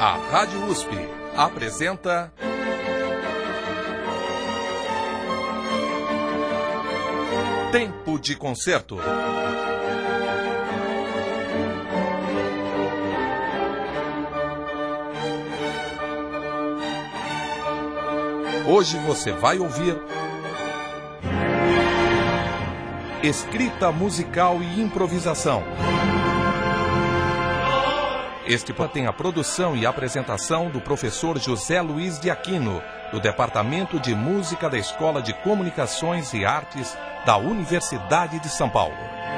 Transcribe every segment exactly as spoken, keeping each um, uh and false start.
A Rádio U S P apresenta Tempo de Concerto. Hoje você vai ouvir escrita musical e improvisação. Este tem a produção e apresentação do professor José Luiz de Aquino, do Departamento de Música da Escola de Comunicações e Artes da Universidade de São Paulo.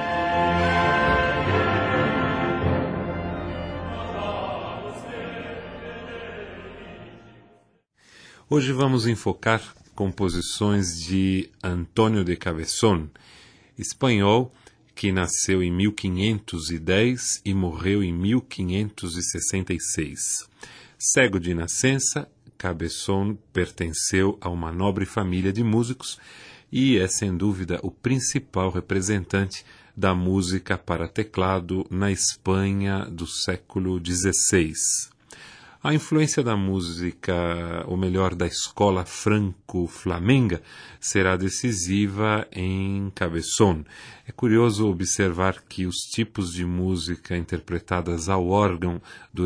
Hoje vamos enfocar composições de Antônio de Cabezón, espanhol, que nasceu em mil quinhentos e dez e morreu em mil quinhentos e sessenta e seis. Cego de nascença, Cabezón pertenceu a uma nobre família de músicos e é, sem dúvida, o principal representante da música para teclado na Espanha do século dezesseis. A influência da música, ou melhor, da escola franco-flamenga, será decisiva em Cabezón. É curioso observar que os tipos de música interpretadas ao órgão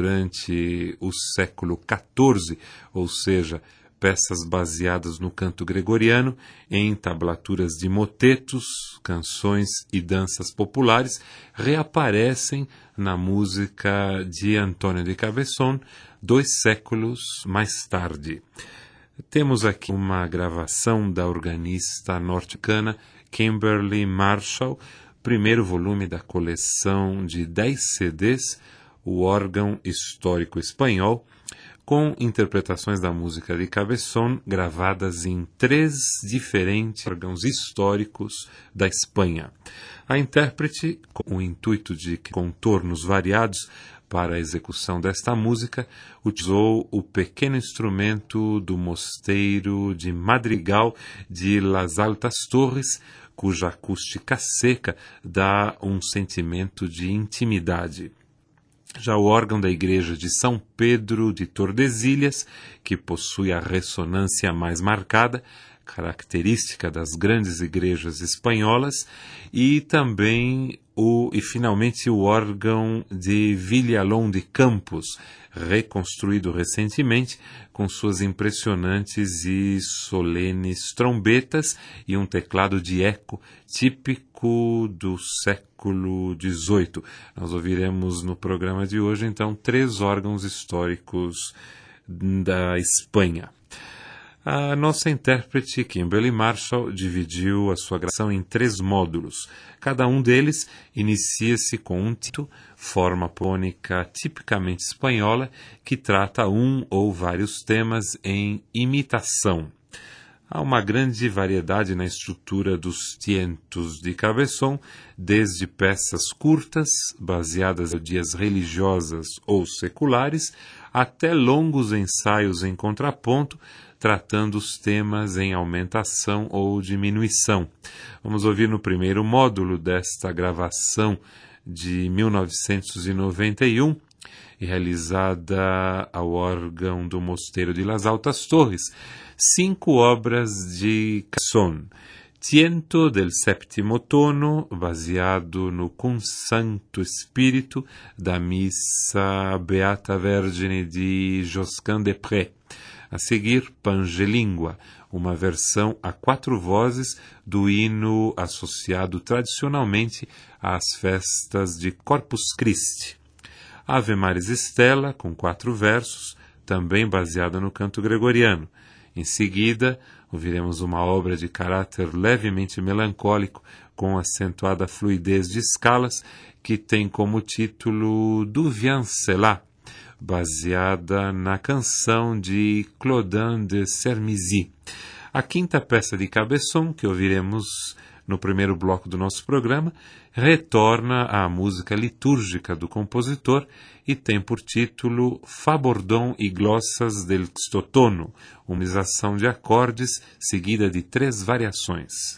durante o século quatorze, ou seja, peças baseadas no canto gregoriano, em tablaturas de motetos, canções e danças populares, reaparecem na música de Antônio de Cabezón dois séculos mais tarde. Temos aqui uma gravação da organista norte-americana Kimberly Marshall, primeiro volume da coleção de dez C Ds, o órgão histórico espanhol, com interpretações da música de Cabezón gravadas em três diferentes órgãos históricos da Espanha. A intérprete, com o intuito de contornos variados para a execução desta música, utilizou o pequeno instrumento do mosteiro de Madrigal de Las Altas Torres, cuja acústica seca dá um sentimento de intimidade. Já o órgão da igreja de São Pedro de Tordesilhas, que possui a ressonância mais marcada, característica das grandes igrejas espanholas, e também o e finalmente o órgão de Villalón de Campos, reconstruído recentemente com suas impressionantes e solenes trombetas e um teclado de eco típico do século dezoito. Nós ouviremos no programa de hoje, então, três órgãos históricos da Espanha. A nossa intérprete, Kimberly Marshall, dividiu a sua gravação em três módulos. Cada um deles inicia-se com um título, forma polônica tipicamente espanhola, que trata um ou vários temas em imitação. Há uma grande variedade na estrutura dos tientos de Cabezón, desde peças curtas, baseadas em dias religiosas ou seculares, até longos ensaios em contraponto, tratando os temas em aumentação ou diminuição. Vamos ouvir no primeiro módulo desta gravação de mil novecentos e noventa e um, realizada ao órgão do Mosteiro de Las Altas Torres, cinco obras de Cabezón. Tiento del sétimo tono, baseado no Cum Sancto Spiritu da Missa Beata Vergine de Josquin des Prés. A seguir, Pangelíngua, uma versão a quatro vozes do hino associado tradicionalmente às festas de Corpus Christi. Ave Maris Stella, com quatro versos, também baseada no canto gregoriano. Em seguida, ouviremos uma obra de caráter levemente melancólico, com acentuada fluidez de escalas, que tem como título Du Viens-Cela, baseada na canção de Claudin de Sermizy. A quinta peça de Cabezón, que ouviremos no primeiro bloco do nosso programa, retorna à música litúrgica do compositor e tem por título Fabordón e Glossas del Xtotono, uma harmonização de acordes seguida de três variações.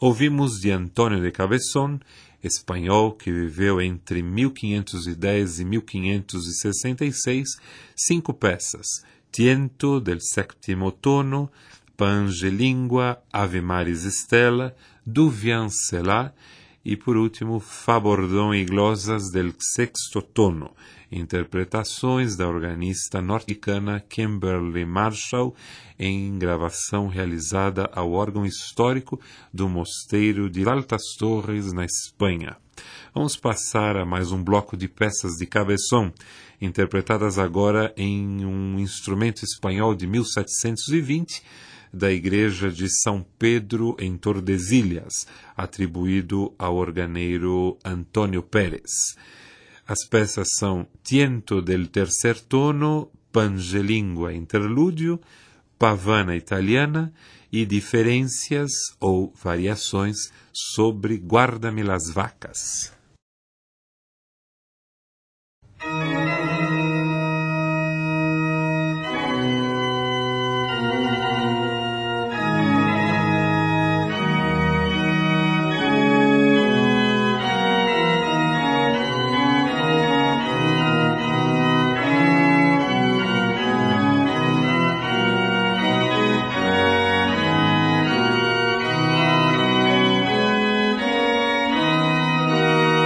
Ouvimos de Antônio de Cabezón, espanhol que viveu entre mil quinhentos e dez e mil quinhentos e sessenta e seis, cinco peças: Tiento del sétimo tono, Pange Língua, Ave Maris Stella, Du Viancela e, por último, Fabordón e Glosas del sexto tono, interpretações da organista norte-americana Kimberly Marshall em gravação realizada ao órgão histórico do Mosteiro de Altas Torres, na Espanha. Vamos passar a mais um bloco de peças de Cabezón, interpretadas agora em um instrumento espanhol de mil setecentos e vinte, da Igreja de São Pedro em Tordesilhas, atribuído ao organeiro Antônio Pérez. As peças são Tiento del tercer tono, Pange Língua interlúdio, Pavana italiana e diferenças ou variações sobre Guarda-me las vacas. Thank you.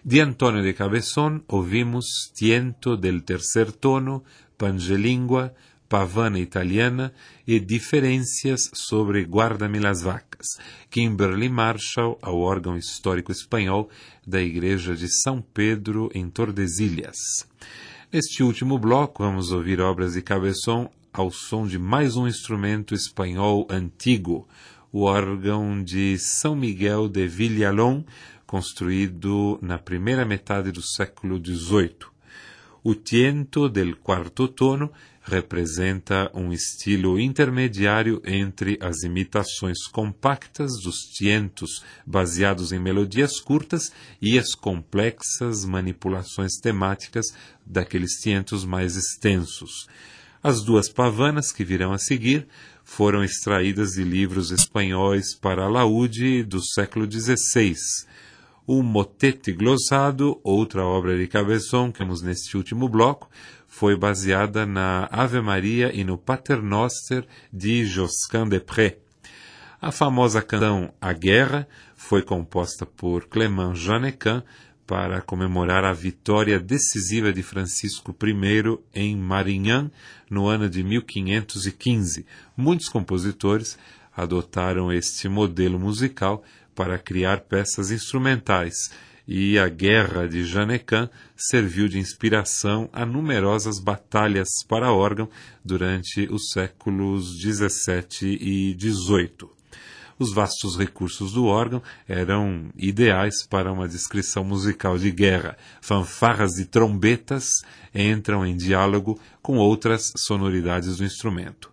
De Antônio de Cabezón ouvimos Tiento del tercer tono, Pangelíngua, Pavana italiana e Diferências sobre Guarda-me las Vacas, Kimberly Marshall, ao órgão histórico espanhol da Igreja de São Pedro, em Tordesilhas. Neste último bloco, vamos ouvir obras de Cabezón ao som de mais um instrumento espanhol antigo, o órgão de São Miguel de Villalón, construído na primeira metade do século dezoito. O tiento del quarto tono representa um estilo intermediário entre as imitações compactas dos tientos baseados em melodias curtas e as complexas manipulações temáticas daqueles tientos mais extensos. As duas pavanas que virão a seguir foram extraídas de livros espanhóis para alaúde do século dezesseis. O Motete Glosado, outra obra de Cabezón que temos neste último bloco, foi baseada na Ave Maria e no Paternoster de Josquin des Prés. A famosa canção A Guerra foi composta por Clément Jeannequin para comemorar a vitória decisiva de Francisco I em Marignan no ano de mil quinhentos e quinze. Muitos compositores adotaram este modelo musical para criar peças instrumentais, e a Guerra de Jeannequin serviu de inspiração a numerosas batalhas para órgão durante os séculos dezessete e dezoito. Os vastos recursos do órgão eram ideais para uma descrição musical de guerra. Fanfarras e trombetas entram em diálogo com outras sonoridades do instrumento.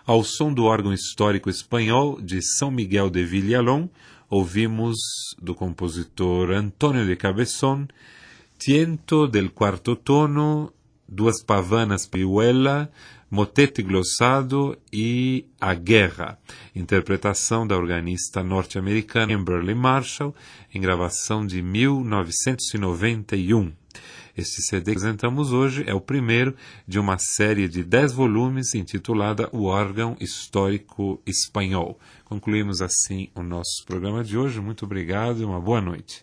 Ao som do órgão histórico espanhol de São Miguel de Villalón, ouvimos do compositor Antônio de Cabezón, Tiento del quarto tono, Duas Pavanas Piuela, Motete Glossado e A Guerra, interpretação da organista norte-americana Kimberly Marshall, em gravação de mil novecentos e noventa e um. Este C D que apresentamos hoje é o primeiro de uma série de dez volumes intitulada O Órgão Histórico Espanhol. Concluímos assim o nosso programa de hoje. Muito obrigado e uma boa noite.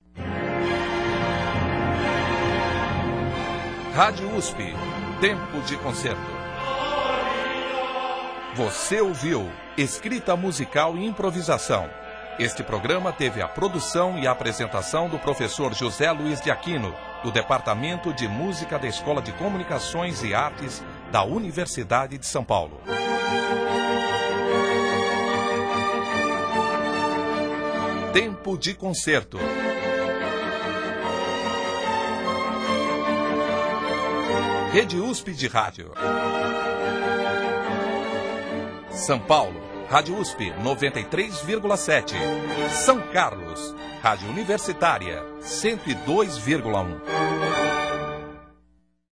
Rádio U S P, Tempo de Concerto. Você ouviu Escrita Musical e Improvisação. Este programa teve a produção e a apresentação do professor José Luiz de Aquino, do Departamento de Música da Escola de Comunicações e Artes da Universidade de São Paulo. Tempo de Concerto. Rede U S P de Rádio. São Paulo, Rádio U S P noventa e três vírgula sete. São Carlos, Rádio Universitária cento e dois vírgula um.